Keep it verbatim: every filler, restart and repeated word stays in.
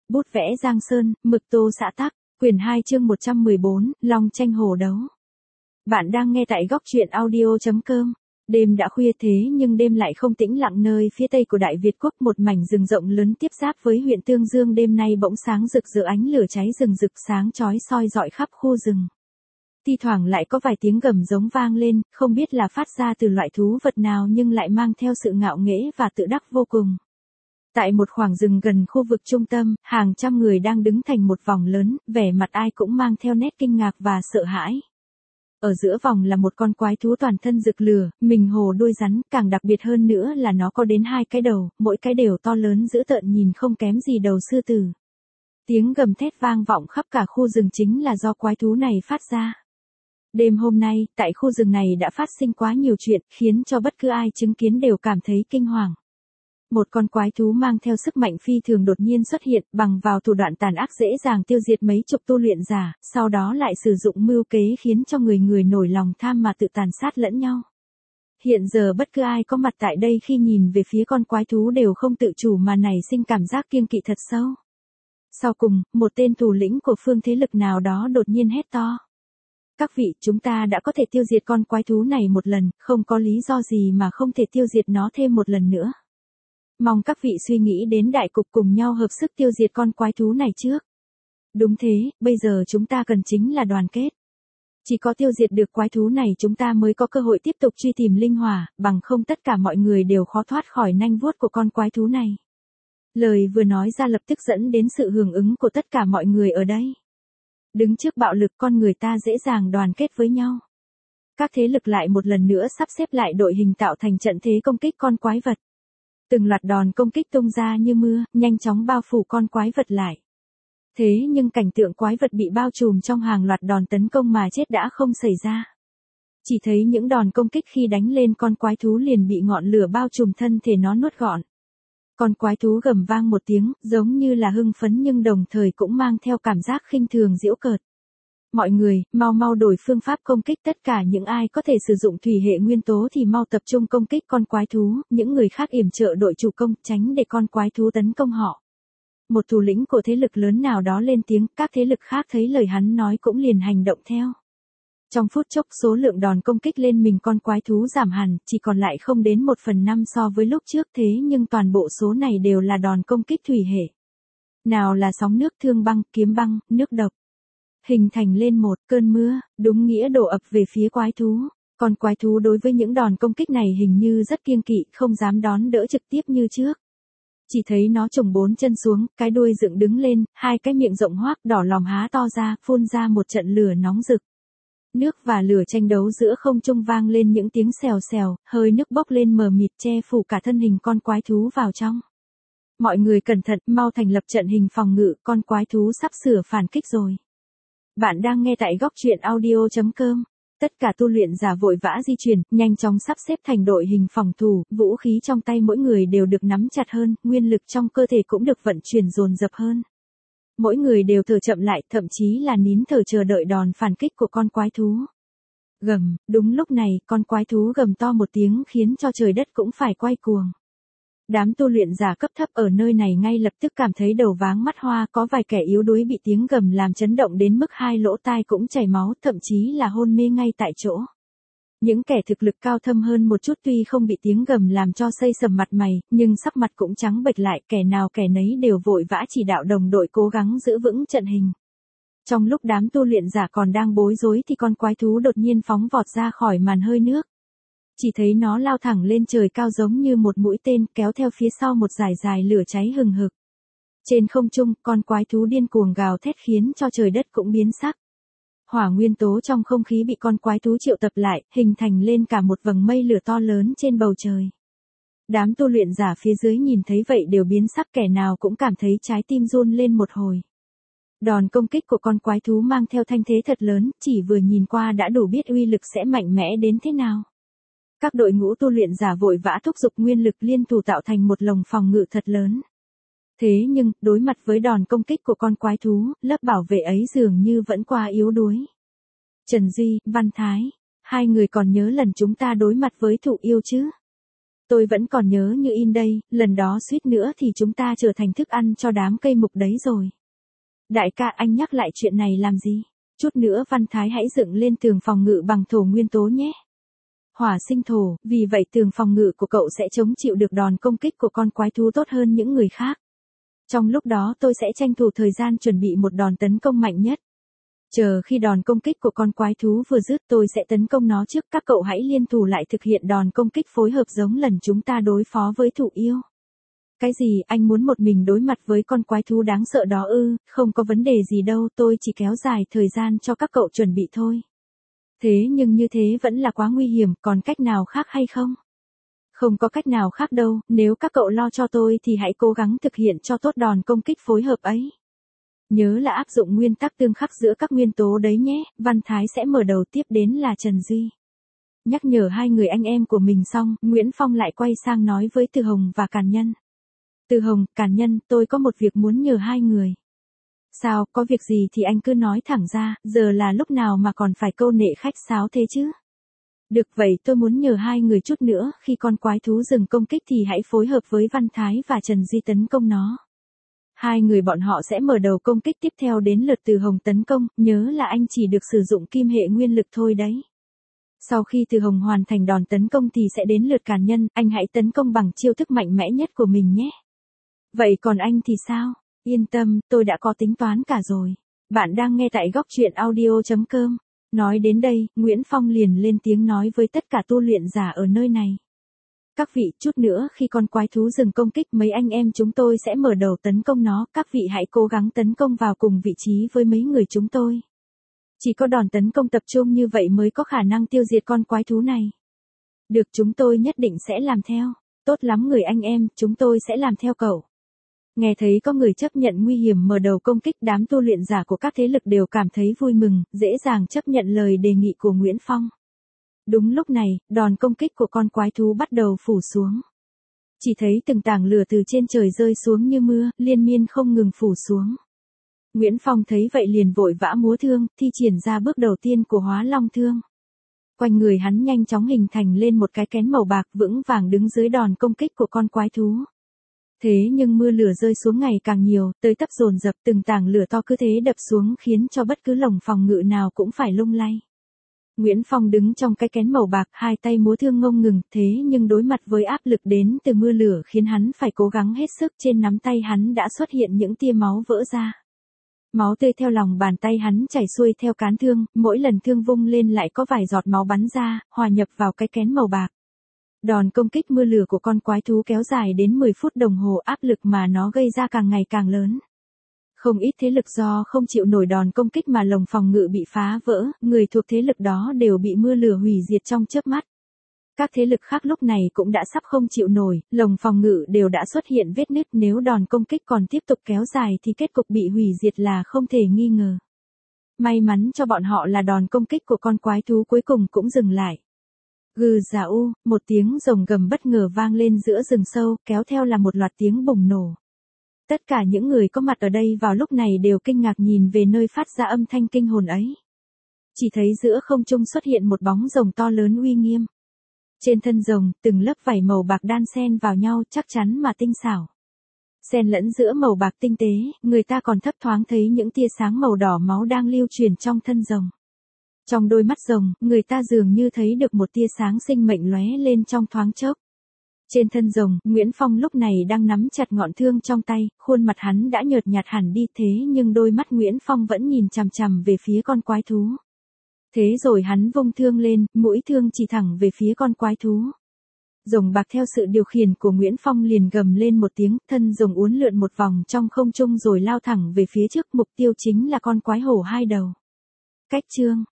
bút vẽ Giang Sơn, mực tô xã tắc, quyển hai chương một trăm mười bốn, Long tranh hổ đấu. Bạn đang nghe tại góc truyện audio chấm com. Đêm đã khuya thế nhưng đêm lại không tĩnh lặng nơi phía tây của Đại Việt Quốc, một mảnh rừng rộng lớn tiếp giáp với huyện Tương Dương đêm nay bỗng sáng rực rỡ, ánh lửa cháy rừng rực sáng chói soi rọi khắp khu rừng. Thi thoảng lại có vài tiếng gầm giống vang lên, không biết là phát ra từ loại thú vật nào nhưng lại mang theo sự ngạo nghễ và tự đắc vô cùng. Tại một khoảng rừng gần khu vực trung tâm, hàng trăm người đang đứng thành một vòng lớn, vẻ mặt ai cũng mang theo nét kinh ngạc và sợ hãi. Ở giữa vòng là một con quái thú toàn thân rực lửa, mình hồ đuôi rắn, càng đặc biệt hơn nữa là nó có đến hai cái đầu, mỗi cái đều to lớn dữ tợn nhìn không kém gì đầu sư tử. Tiếng gầm thét vang vọng khắp cả khu rừng chính là do quái thú này phát ra. Đêm hôm nay, tại khu rừng này đã phát sinh quá nhiều chuyện, khiến cho bất cứ ai chứng kiến đều cảm thấy kinh hoàng. Một con quái thú mang theo sức mạnh phi thường đột nhiên xuất hiện, bằng vào thủ đoạn tàn ác dễ dàng tiêu diệt mấy chục tu luyện giả, sau đó lại sử dụng mưu kế khiến cho người người nổi lòng tham mà tự tàn sát lẫn nhau. Hiện giờ bất cứ ai có mặt tại đây khi nhìn về phía con quái thú đều không tự chủ mà nảy sinh cảm giác kiêng kỵ thật sâu. Sau cùng, một tên thủ lĩnh của phương thế lực nào đó đột nhiên hét to. Các vị, chúng ta đã có thể tiêu diệt con quái thú này một lần, không có lý do gì mà không thể tiêu diệt nó thêm một lần nữa. Mong các vị suy nghĩ đến đại cục cùng nhau hợp sức tiêu diệt con quái thú này trước. Đúng thế, bây giờ chúng ta cần chính là đoàn kết. Chỉ có tiêu diệt được quái thú này chúng ta mới có cơ hội tiếp tục truy tìm linh hỏa, bằng không tất cả mọi người đều khó thoát khỏi nanh vuốt của con quái thú này. Lời vừa nói ra lập tức dẫn đến sự hưởng ứng của tất cả mọi người ở đây. Đứng trước bạo lực con người ta dễ dàng đoàn kết với nhau. Các thế lực lại một lần nữa sắp xếp lại đội hình tạo thành trận thế công kích con quái vật. Từng loạt đòn công kích tung ra như mưa, nhanh chóng bao phủ con quái vật lại. Thế nhưng cảnh tượng quái vật bị bao trùm trong hàng loạt đòn tấn công mà chết đã không xảy ra. Chỉ thấy những đòn công kích khi đánh lên con quái thú liền bị ngọn lửa bao trùm thân thể nó nuốt gọn. Con quái thú gầm vang một tiếng, giống như là hưng phấn nhưng đồng thời cũng mang theo cảm giác khinh thường giễu cợt. Mọi người, mau mau đổi phương pháp công kích, tất cả những ai có thể sử dụng thủy hệ nguyên tố thì mau tập trung công kích con quái thú, những người khác yểm trợ đội chủ công, tránh để con quái thú tấn công họ. Một thủ lĩnh của thế lực lớn nào đó lên tiếng, các thế lực khác thấy lời hắn nói cũng liền hành động theo. Trong phút chốc số lượng đòn công kích lên mình con quái thú giảm hẳn, chỉ còn lại không đến một phần năm so với lúc trước, thế nhưng toàn bộ số này đều là đòn công kích thủy hệ. Nào là sóng nước, thương băng, kiếm băng, nước độc. Hình thành lên một cơn mưa, đúng nghĩa đổ ập về phía quái thú. Còn quái thú đối với những đòn công kích này hình như rất kiêng kỵ, không dám đón đỡ trực tiếp như trước. Chỉ thấy nó chồng bốn chân xuống, cái đuôi dựng đứng lên, hai cái miệng rộng hoác đỏ lòm há to ra, phun ra một trận lửa nóng rực. Nước và lửa tranh đấu giữa không trung vang lên những tiếng xèo xèo, hơi nước bốc lên mờ mịt che phủ cả thân hình con quái thú vào trong. Mọi người cẩn thận, mau thành lập trận hình phòng ngự, con quái thú sắp sửa phản kích rồi. Bạn đang nghe tại góc truyện audio chấm com. Tất cả tu luyện giả vội vã di chuyển, nhanh chóng sắp xếp thành đội hình phòng thủ, vũ khí trong tay mỗi người đều được nắm chặt hơn, nguyên lực trong cơ thể cũng được vận chuyển dồn dập hơn. Mỗi người đều thở chậm lại, thậm chí là nín thở chờ đợi đòn phản kích của con quái thú. Gầm, đúng lúc này, con quái thú gầm to một tiếng khiến cho trời đất cũng phải quay cuồng. Đám tu luyện giả cấp thấp ở nơi này ngay lập tức cảm thấy đầu váng mắt hoa, có vài kẻ yếu đuối bị tiếng gầm làm chấn động đến mức hai lỗ tai cũng chảy máu, thậm chí là hôn mê ngay tại chỗ. Những kẻ thực lực cao thâm hơn một chút tuy không bị tiếng gầm làm cho xây sầm mặt mày, nhưng sắc mặt cũng trắng bệch lại, kẻ nào kẻ nấy đều vội vã chỉ đạo đồng đội cố gắng giữ vững trận hình. Trong lúc đám tu luyện giả còn đang bối rối thì con quái thú đột nhiên phóng vọt ra khỏi màn hơi nước. Chỉ thấy nó lao thẳng lên trời cao giống như một mũi tên, kéo theo phía sau một dải dài lửa cháy hừng hực. Trên không trung, con quái thú điên cuồng gào thét khiến cho trời đất cũng biến sắc. Hỏa nguyên tố trong không khí bị con quái thú triệu tập lại, hình thành lên cả một vầng mây lửa to lớn trên bầu trời. Đám tu luyện giả phía dưới nhìn thấy vậy đều biến sắc, kẻ nào cũng cảm thấy trái tim run lên một hồi. Đòn công kích của con quái thú mang theo thanh thế thật lớn, chỉ vừa nhìn qua đã đủ biết uy lực sẽ mạnh mẽ đến thế nào. Các đội ngũ tu luyện giả vội vã thúc giục nguyên lực liên thủ tạo thành một lồng phòng ngự thật lớn. Thế nhưng, đối mặt với đòn công kích của con quái thú, lớp bảo vệ ấy dường như vẫn quá yếu đuối. Trần Duy, Văn Thái, hai người còn nhớ lần chúng ta đối mặt với Thụ Yêu chứ? Tôi vẫn còn nhớ như in đây, lần đó suýt nữa thì chúng ta trở thành thức ăn cho đám cây mục đấy rồi. Đại ca, anh nhắc lại chuyện này làm gì? Chút nữa Văn Thái hãy dựng lên tường phòng ngự bằng thổ nguyên tố nhé. Hỏa sinh thổ, vì vậy tường phòng ngự của cậu sẽ chống chịu được đòn công kích của con quái thú tốt hơn những người khác. Trong lúc đó tôi sẽ tranh thủ thời gian chuẩn bị một đòn tấn công mạnh nhất. Chờ khi đòn công kích của con quái thú vừa dứt tôi sẽ tấn công nó trước, các cậu hãy liên thủ lại thực hiện đòn công kích phối hợp giống lần chúng ta đối phó với thụ yêu. Cái gì, anh muốn một mình đối mặt với con quái thú đáng sợ đó ư? Không có vấn đề gì đâu, tôi chỉ kéo dài thời gian cho các cậu chuẩn bị thôi. Thế nhưng như thế vẫn là quá nguy hiểm, còn cách nào khác hay không? Không có cách nào khác đâu, nếu các cậu lo cho tôi thì hãy cố gắng thực hiện cho tốt đòn công kích phối hợp ấy. Nhớ là áp dụng nguyên tắc tương khắc giữa các nguyên tố đấy nhé. Văn Thái sẽ mở đầu, tiếp đến là Trần Duy. Nhắc nhở hai người anh em của mình xong, Nguyễn Phong lại quay sang nói với Từ Hồng và Càn Nhân. Từ Hồng, Càn Nhân, tôi có một việc muốn nhờ hai người. Sao, có việc gì thì anh cứ nói thẳng ra, giờ là lúc nào mà còn phải câu nệ khách sáo thế chứ? Được vậy, tôi muốn nhờ hai người chút nữa, khi con quái thú dừng công kích thì hãy phối hợp với Văn Thái và Trần Duy tấn công nó. Hai người bọn họ sẽ mở đầu công kích, tiếp theo đến lượt Từ Hồng tấn công, nhớ là anh chỉ được sử dụng kim hệ nguyên lực thôi đấy. Sau khi Từ Hồng hoàn thành đòn tấn công thì sẽ đến lượt Càn Nhân, anh hãy tấn công bằng chiêu thức mạnh mẽ nhất của mình nhé. Vậy còn anh thì sao? Yên tâm, tôi đã có tính toán cả rồi. Bạn đang nghe tại góc truyện audio chấm com. Nói đến đây, Nguyễn Phong liền lên tiếng nói với tất cả tu luyện giả ở nơi này. Các vị, chút nữa khi con quái thú dừng công kích mấy anh em chúng tôi sẽ mở đầu tấn công nó, các vị hãy cố gắng tấn công vào cùng vị trí với mấy người chúng tôi. Chỉ có đòn tấn công tập trung như vậy mới có khả năng tiêu diệt con quái thú này. Được, chúng tôi nhất định sẽ làm theo. Tốt lắm người anh em, chúng tôi sẽ làm theo cậu. Nghe thấy có người chấp nhận nguy hiểm mở đầu công kích, đám tu luyện giả của các thế lực đều cảm thấy vui mừng, dễ dàng chấp nhận lời đề nghị của Nguyễn Phong. Đúng lúc này, đòn công kích của con quái thú bắt đầu phủ xuống. Chỉ thấy từng tảng lửa từ trên trời rơi xuống như mưa, liên miên không ngừng phủ xuống. Nguyễn Phong thấy vậy liền vội vã múa thương, thi triển ra bước đầu tiên của Hóa Long Thương. Quanh người hắn nhanh chóng hình thành lên một cái kén màu bạc vững vàng đứng dưới đòn công kích của con quái thú. Thế nhưng mưa lửa rơi xuống ngày càng nhiều, tới tấp dồn dập, từng tảng lửa to cứ thế đập xuống khiến cho bất cứ lồng phòng ngự nào cũng phải lung lay. Nguyễn Phong đứng trong cái kén màu bạc, hai tay múa thương ngông ngừng, thế nhưng đối mặt với áp lực đến từ mưa lửa khiến hắn phải cố gắng hết sức, trên nắm tay hắn đã xuất hiện những tia máu vỡ ra. Máu tươi theo lòng bàn tay hắn chảy xuôi theo cán thương, mỗi lần thương vung lên lại có vài giọt máu bắn ra, hòa nhập vào cái kén màu bạc. Đòn công kích mưa lửa của con quái thú kéo dài đến mười phút đồng hồ, áp lực mà nó gây ra càng ngày càng lớn. Không ít thế lực do không chịu nổi đòn công kích mà lồng phòng ngự bị phá vỡ, người thuộc thế lực đó đều bị mưa lửa hủy diệt trong chớp mắt. Các thế lực khác lúc này cũng đã sắp không chịu nổi, lồng phòng ngự đều đã xuất hiện vết nứt, nếu đòn công kích còn tiếp tục kéo dài thì kết cục bị hủy diệt là không thể nghi ngờ. May mắn cho bọn họ là đòn công kích của con quái thú cuối cùng cũng dừng lại. Gừ giả u, một tiếng rồng gầm bất ngờ vang lên giữa rừng sâu, kéo theo là một loạt tiếng bùng nổ. Tất cả những người có mặt ở đây vào lúc này đều kinh ngạc nhìn về nơi phát ra âm thanh kinh hồn ấy. Chỉ thấy giữa không trung xuất hiện một bóng rồng to lớn uy nghiêm. Trên thân rồng, từng lớp vảy màu bạc đan xen vào nhau chắc chắn mà tinh xảo. Xen lẫn giữa màu bạc tinh tế, người ta còn thấp thoáng thấy những tia sáng màu đỏ máu đang lưu truyền trong thân rồng. Trong đôi mắt rồng, người ta dường như thấy được một tia sáng sinh mệnh lóe lên trong thoáng chốc. Trên thân rồng, Nguyễn Phong lúc này đang nắm chặt ngọn thương trong tay, khuôn mặt hắn đã nhợt nhạt hẳn đi, thế nhưng đôi mắt Nguyễn Phong vẫn nhìn chằm chằm về phía con quái thú. Thế rồi hắn vung thương lên, mũi thương chỉ thẳng về phía con quái thú. Rồng bạc theo sự điều khiển của Nguyễn Phong liền gầm lên một tiếng, thân rồng uốn lượn một vòng trong không trung rồi lao thẳng về phía trước, mục tiêu chính là con quái hổ hai đầu. Cách chương